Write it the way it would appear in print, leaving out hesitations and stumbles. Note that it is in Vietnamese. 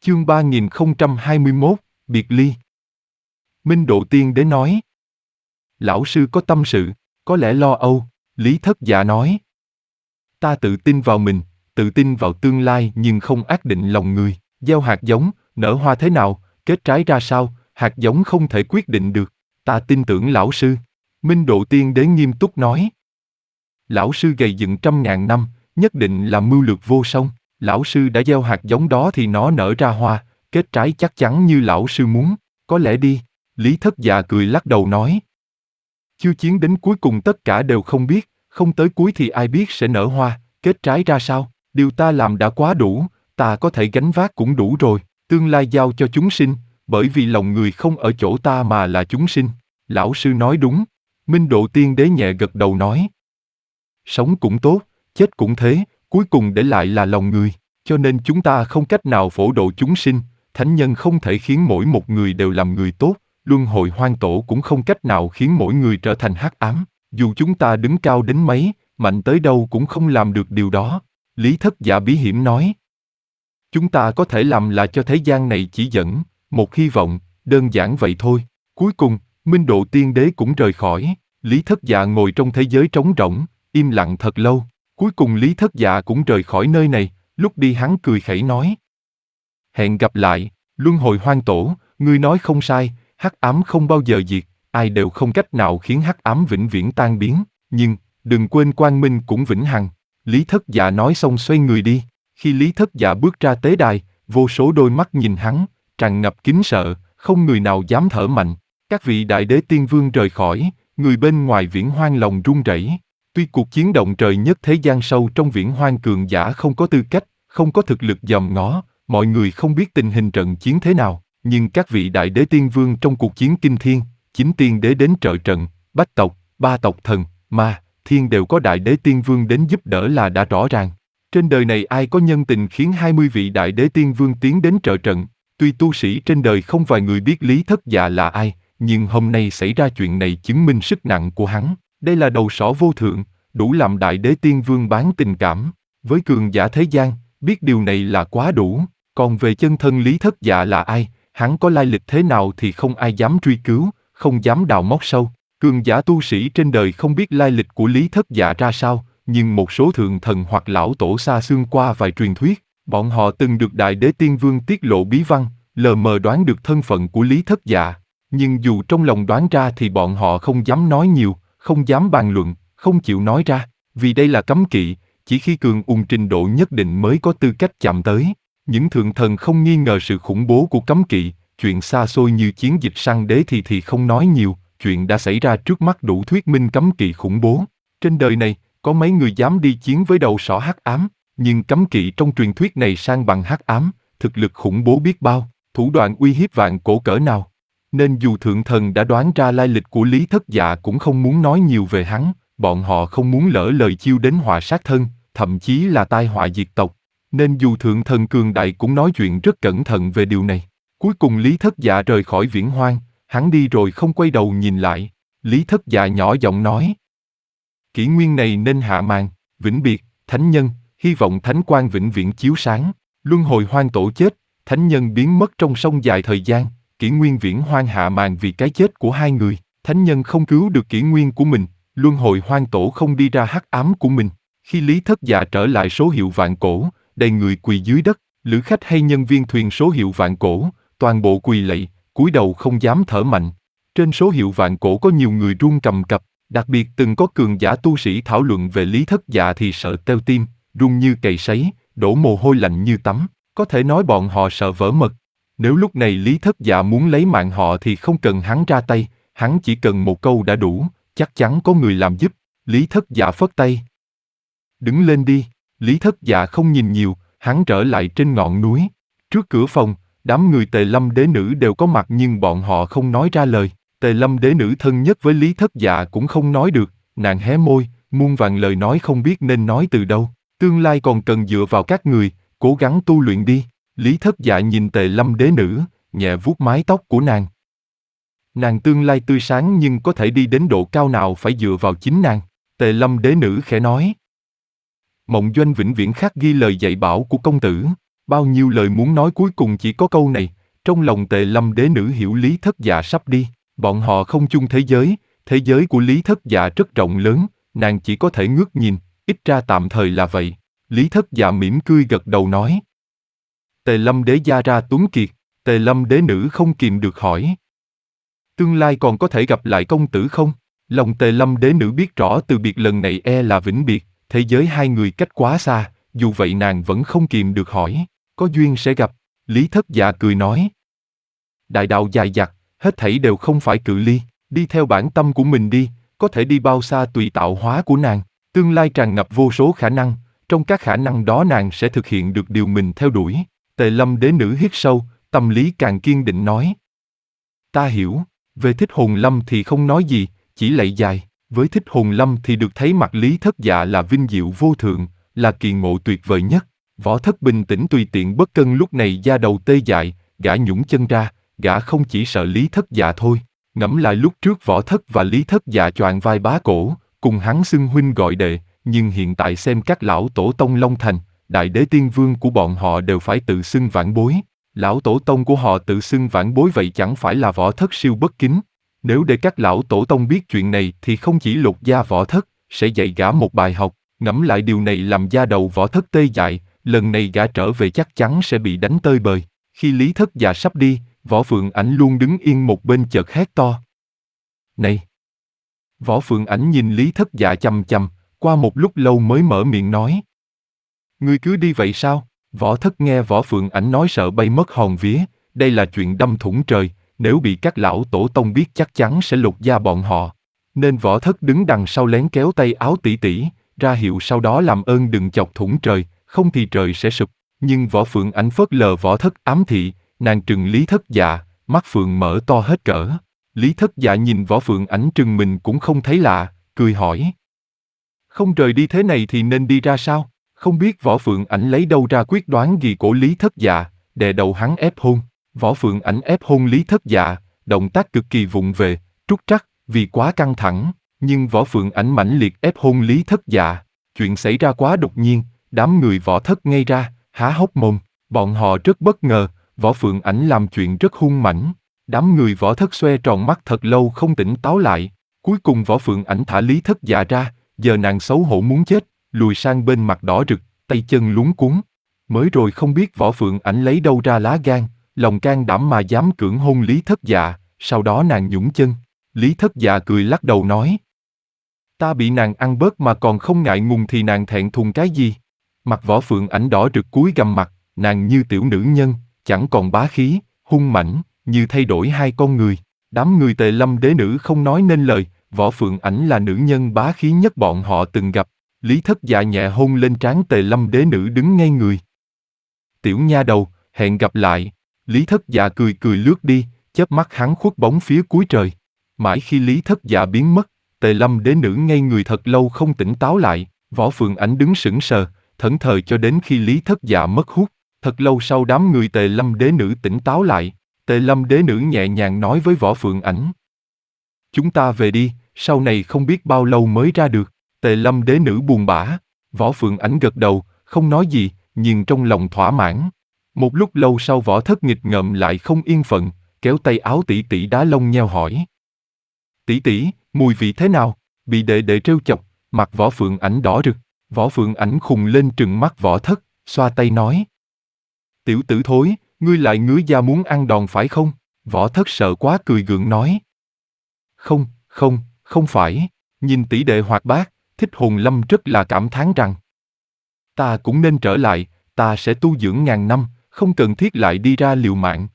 Chương 3021, Biệt ly. Minh Độ Tiên Đế nói. Lão sư có tâm sự, có lẽ lo âu, Lý Thất Dạ nói. Ta tự tin vào mình, tự tin vào tương lai nhưng không ác định lòng người, gieo hạt giống, nở hoa thế nào, kết trái ra sao, hạt giống không thể quyết định được, ta tin tưởng lão sư. Minh Độ Tiên Đế nghiêm túc nói. Lão sư gầy dựng 100.000 năm, nhất định là mưu lược vô song. Lão sư đã gieo hạt giống đó thì nó nở ra hoa, kết trái chắc chắn như lão sư muốn. Có lẽ đi. Lý Thất Dạ cười lắc đầu nói. Chưa chiến đến cuối cùng tất cả đều không biết, không tới cuối thì ai biết sẽ nở hoa, kết trái ra sao. Điều ta làm đã quá đủ, ta có thể gánh vác cũng đủ rồi. Tương lai giao cho chúng sinh, bởi vì lòng người không ở chỗ ta mà là chúng sinh. Lão sư nói đúng. Minh Độ Tiên Đế nhẹ gật đầu nói. Sống cũng tốt, chết cũng thế, cuối cùng để lại là lòng người, cho nên chúng ta không cách nào phổ độ chúng sinh, thánh nhân không thể khiến mỗi một người đều làm người tốt, luân hồi hoang tổ cũng không cách nào khiến mỗi người trở thành hắc ám, dù chúng ta đứng cao đến mấy, mạnh tới đâu cũng không làm được điều đó. Lý Thất Dạ bí hiểm nói. Chúng ta có thể làm là cho thế gian này chỉ dẫn, một hy vọng, đơn giản vậy thôi. Cuối cùng, Minh Độ Tiên Đế cũng rời khỏi, Lý Thất Dạ ngồi trong thế giới trống rỗng, im lặng thật lâu. Cuối cùng Lý Thất Dạ cũng rời khỏi nơi này, lúc đi hắn cười khẩy nói. Hẹn gặp lại, luân hồi hoang tổ, ngươi nói không sai, hắc ám không bao giờ diệt, ai đều không cách nào khiến hắc ám vĩnh viễn tan biến, nhưng, đừng quên quang minh cũng vĩnh hằng. Lý Thất Dạ nói xong xoay người đi, khi Lý Thất Dạ bước ra tế đài, vô số đôi mắt nhìn hắn, tràn ngập kính sợ, không người nào dám thở mạnh. Các vị đại đế tiên vương rời khỏi, người bên ngoài viễn hoang lòng run rẩy. Tuy cuộc chiến động trời nhất thế gian sâu trong viễn hoang cường giả không có tư cách, không có thực lực dòm ngó, mọi người không biết tình hình trận chiến thế nào, nhưng các vị đại đế tiên vương trong cuộc chiến kinh thiên, chính tiên đế đến trợ trận, bách tộc, ba tộc thần, ma, thiên đều có đại đế tiên vương đến giúp đỡ là đã rõ ràng. Trên đời này ai có nhân tình khiến 20 vị đại đế tiên vương tiến đến trợ trận, tuy tu sĩ trên đời không vài người biết Lý Thất Dạ là ai, nhưng hôm nay xảy ra chuyện này chứng minh sức nặng của hắn. Đây là đầu sỏ vô thượng, đủ làm đại đế tiên vương bán tình cảm. Với cường giả thế gian, biết điều này là quá đủ. Còn về chân thân Lý Thất Dạ là ai, hắn có lai lịch thế nào thì không ai dám truy cứu, không dám đào móc sâu. Cường giả tu sĩ trên đời không biết lai lịch của Lý Thất Dạ ra sao, nhưng một số thượng thần hoặc lão tổ xa xương qua vài truyền thuyết, bọn họ từng được đại đế tiên vương tiết lộ bí văn, lờ mờ đoán được thân phận của Lý Thất Dạ. Nhưng dù trong lòng đoán ra thì bọn họ không dám nói nhiều, không dám bàn luận, không chịu nói ra, vì đây là cấm kỵ, chỉ khi cường ùn trình độ nhất định mới có tư cách chạm tới. Những thượng thần không nghi ngờ sự khủng bố của cấm kỵ, chuyện xa xôi như chiến dịch săn đế thì không nói nhiều, chuyện đã xảy ra trước mắt đủ thuyết minh cấm kỵ khủng bố. Trên đời này, có mấy người dám đi chiến với đầu sỏ hắc ám, nhưng cấm kỵ trong truyền thuyết này sang bằng hắc ám, thực lực khủng bố biết bao, thủ đoạn uy hiếp vạn cổ cỡ nào. Nên dù thượng thần đã đoán ra lai lịch của Lý Thất Dạ cũng không muốn nói nhiều về hắn, bọn họ không muốn lỡ lời chiêu đến họa sát thân, thậm chí là tai họa diệt tộc. Nên dù thượng thần cường đại cũng nói chuyện rất cẩn thận về điều này. Cuối cùng Lý Thất Dạ rời khỏi viễn hoang, hắn đi rồi không quay đầu nhìn lại. Lý Thất Dạ nhỏ giọng nói. Kỷ nguyên này nên hạ màn, vĩnh biệt, thánh nhân, hy vọng thánh quang vĩnh viễn chiếu sáng. Luân hồi hoang tổ chết, thánh nhân biến mất trong sông dài thời gian. Kỷ nguyên viễn hoang hạ màn vì cái chết của hai người, thánh nhân không cứu được kỷ nguyên của mình, luân hồi hoang tổ không đi ra hắc ám của mình. Khi Lý Thất Dạ trở lại số hiệu vạn cổ, đầy người quỳ dưới đất, lữ khách hay nhân viên thuyền số hiệu vạn cổ, toàn bộ quỳ lạy, cúi đầu không dám thở mạnh. Trên số hiệu vạn cổ có nhiều người run cầm cập, đặc biệt từng có cường giả tu sĩ thảo luận về Lý Thất Dạ thì sợ teo tim, run như cầy sấy, đổ mồ hôi lạnh như tắm, có thể nói bọn họ sợ vỡ mật. Nếu lúc này Lý Thất Dạ muốn lấy mạng họ thì không cần hắn ra tay, hắn chỉ cần một câu đã đủ, chắc chắn có người làm giúp. Lý Thất Dạ phất tay. Đứng lên đi. Lý Thất Dạ không nhìn nhiều, hắn trở lại trên ngọn núi. Trước cửa phòng, đám người Tề Lâm đế nữ đều có mặt nhưng bọn họ không nói ra lời. Tề Lâm đế nữ thân nhất với Lý Thất Dạ cũng không nói được, nàng hé môi, muôn vàn lời nói không biết nên nói từ đâu. Tương lai còn cần dựa vào các người, cố gắng tu luyện đi. Lý Thất Dạ nhìn Tề Lâm đế nữ, nhẹ vuốt mái tóc của nàng. Nàng tương lai tươi sáng nhưng có thể đi đến độ cao nào phải dựa vào chính nàng. Tề Lâm đế nữ khẽ nói. Mộng doanh vĩnh viễn khắc ghi lời dạy bảo của công tử. Bao nhiêu lời muốn nói cuối cùng chỉ có câu này. Trong lòng Tề Lâm đế nữ hiểu Lý Thất Dạ sắp đi. Bọn họ không chung thế giới của Lý Thất Dạ rất rộng lớn, nàng chỉ có thể ngước nhìn, ít ra tạm thời là vậy. Lý Thất Dạ mỉm cười gật đầu nói. Tề Lâm đế gia ra tuấn kiệt, Tề Lâm đế nữ không kìm được hỏi. Tương lai còn có thể gặp lại công tử không? Lòng Tề Lâm đế nữ biết rõ từ biệt lần này là vĩnh biệt, thế giới hai người cách quá xa, dù vậy nàng vẫn không kìm được hỏi. Có duyên sẽ gặp. Lý Thất Dạ cười nói. Đại đạo dài dặt, hết thảy đều không phải cự ly, đi theo bản tâm của mình đi, có thể đi bao xa tùy tạo hóa của nàng. Tương lai tràn ngập vô số khả năng, trong các khả năng đó nàng sẽ thực hiện được điều mình theo đuổi. Tề Lâm đế nữ hít sâu, tâm lý càng kiên định nói. Ta hiểu, về Thích Hồn Lâm thì không nói gì, chỉ lạy dài. Với Thích Hồn Lâm thì được thấy mặt Lý Thất Dạ là vinh diệu vô thượng, là kỳ ngộ tuyệt vời nhất. Võ Thất bình tĩnh tùy tiện bất cân lúc này da đầu tê dại, gã nhũng chân ra, gã không chỉ sợ Lý Thất Dạ thôi. Ngẫm lại lúc trước Võ Thất và Lý Thất Dạ choàng vai bá cổ, cùng hắn xưng huynh gọi đệ, nhưng hiện tại xem các lão tổ tông Long Thành, đại đế tiên vương của bọn họ đều phải tự xưng vãn bối. Lão tổ tông của họ tự xưng vãn bối vậy chẳng phải là Võ Thất siêu bất kính. Nếu để các lão tổ tông biết chuyện này thì không chỉ lột da Võ Thất, sẽ dạy gã một bài học. Ngẫm lại điều này làm da đầu Võ Thất tê dại, lần này gã trở về chắc chắn sẽ bị đánh tơi bời. Khi Lý Thất Dạ sắp đi, Võ Phượng Ảnh luôn đứng yên một bên chợt hét to. Này! Võ Phượng Ảnh nhìn Lý Thất Dạ chằm chằm, qua một lúc lâu mới mở miệng nói. Ngươi cứ đi vậy sao? Võ Thất nghe Võ Phượng Ảnh nói sợ bay mất hồn vía, đây là chuyện đâm thủng trời, nếu bị các lão tổ tông biết chắc chắn sẽ lột da bọn họ. Nên Võ Thất đứng đằng sau lén kéo tay áo tỷ tỷ, ra hiệu sau đó làm ơn đừng chọc thủng trời, không thì trời sẽ sụp. Nhưng Võ Phượng Ảnh phớt lờ Võ Thất ám thị, nàng trừng Lý Thất Dạ, mắt phượng mở to hết cỡ. Lý Thất Dạ nhìn Võ Phượng Ảnh trừng mình cũng không thấy lạ, cười hỏi. Không rời đi thế này thì nên đi ra sao? Không biết Võ Phượng Ảnh lấy đâu ra quyết đoán ghi cổ Lý Thất Dạ, đè đầu hắn ép hôn. Võ Phượng Ảnh ép hôn Lý Thất Dạ, động tác cực kỳ vụng về, trúc trắc, vì quá căng thẳng. Nhưng Võ Phượng Ảnh mãnh liệt ép hôn Lý Thất Dạ. Chuyện xảy ra quá đột nhiên, đám người Võ Thất ngây ra, há hốc mồm. Bọn họ rất bất ngờ, Võ Phượng Ảnh làm chuyện rất hung mãnh. Đám người Võ Thất xoe tròn mắt thật lâu không tỉnh táo lại. Cuối cùng Võ Phượng Ảnh thả Lý Thất Dạ ra, giờ nàng xấu hổ muốn chết, lùi sang bên mặt đỏ rực, tay chân luống cuống. Mới rồi không biết Võ Phượng Ảnh lấy đâu ra lá gan, lòng can đảm mà dám cưỡng hôn Lý Thất Dạ, sau đó nàng nhũng chân. Lý Thất Dạ cười lắc đầu nói. Ta bị nàng ăn bớt mà còn không ngại ngùng thì nàng thẹn thùng cái gì? Mặt Võ Phượng Ảnh đỏ rực cúi gằm mặt, nàng như tiểu nữ nhân, chẳng còn bá khí, hung mãnh, như thay đổi hai con người. Đám người Tề Lâm đế nữ không nói nên lời, Võ Phượng Ảnh là nữ nhân bá khí nhất bọn họ từng gặp. Lý Thất Dạ nhẹ hôn lên trán Tề Lâm đế nữ đứng ngay người. Tiểu nha đầu, hẹn gặp lại. Lý Thất Dạ cười cười lướt đi, chớp mắt hắn khuất bóng phía cuối trời. Mãi khi Lý Thất Dạ biến mất, Tề Lâm đế nữ ngây người thật lâu không tỉnh táo lại. Võ Phượng Ảnh đứng sững sờ, thẫn thờ cho đến khi Lý Thất Dạ mất hút. Thật lâu sau đám người Tề Lâm đế nữ tỉnh táo lại. Tề Lâm đế nữ nhẹ nhàng nói với Võ Phượng Ảnh. Chúng ta về đi, sau này không biết bao lâu mới ra được. Tề Lâm đế nữ buồn bã. Võ Phượng Ảnh gật đầu, không nói gì, nhưng trong lòng thỏa mãn. Một lúc lâu sau Võ Thất nghịch ngợm lại không yên phận, kéo tay áo tỷ tỷ đá lông nheo hỏi. Tỷ tỷ, mùi vị thế nào? Bị đệ đệ trêu chọc, mặt Võ Phượng Ảnh đỏ rực. Võ Phượng Ảnh khùng lên trừng mắt Võ Thất, xoa tay nói. Tiểu tử thối, ngươi lại ngứa da muốn ăn đòn phải không? Võ Thất sợ quá cười gượng nói. Không phải. Nhìn tỷ đệ hoạt bát, Thích Hồn Lâm rất là cảm thán rằng. Ta cũng nên trở lại, ta sẽ tu dưỡng ngàn năm, không cần thiết lại đi ra liều mạng.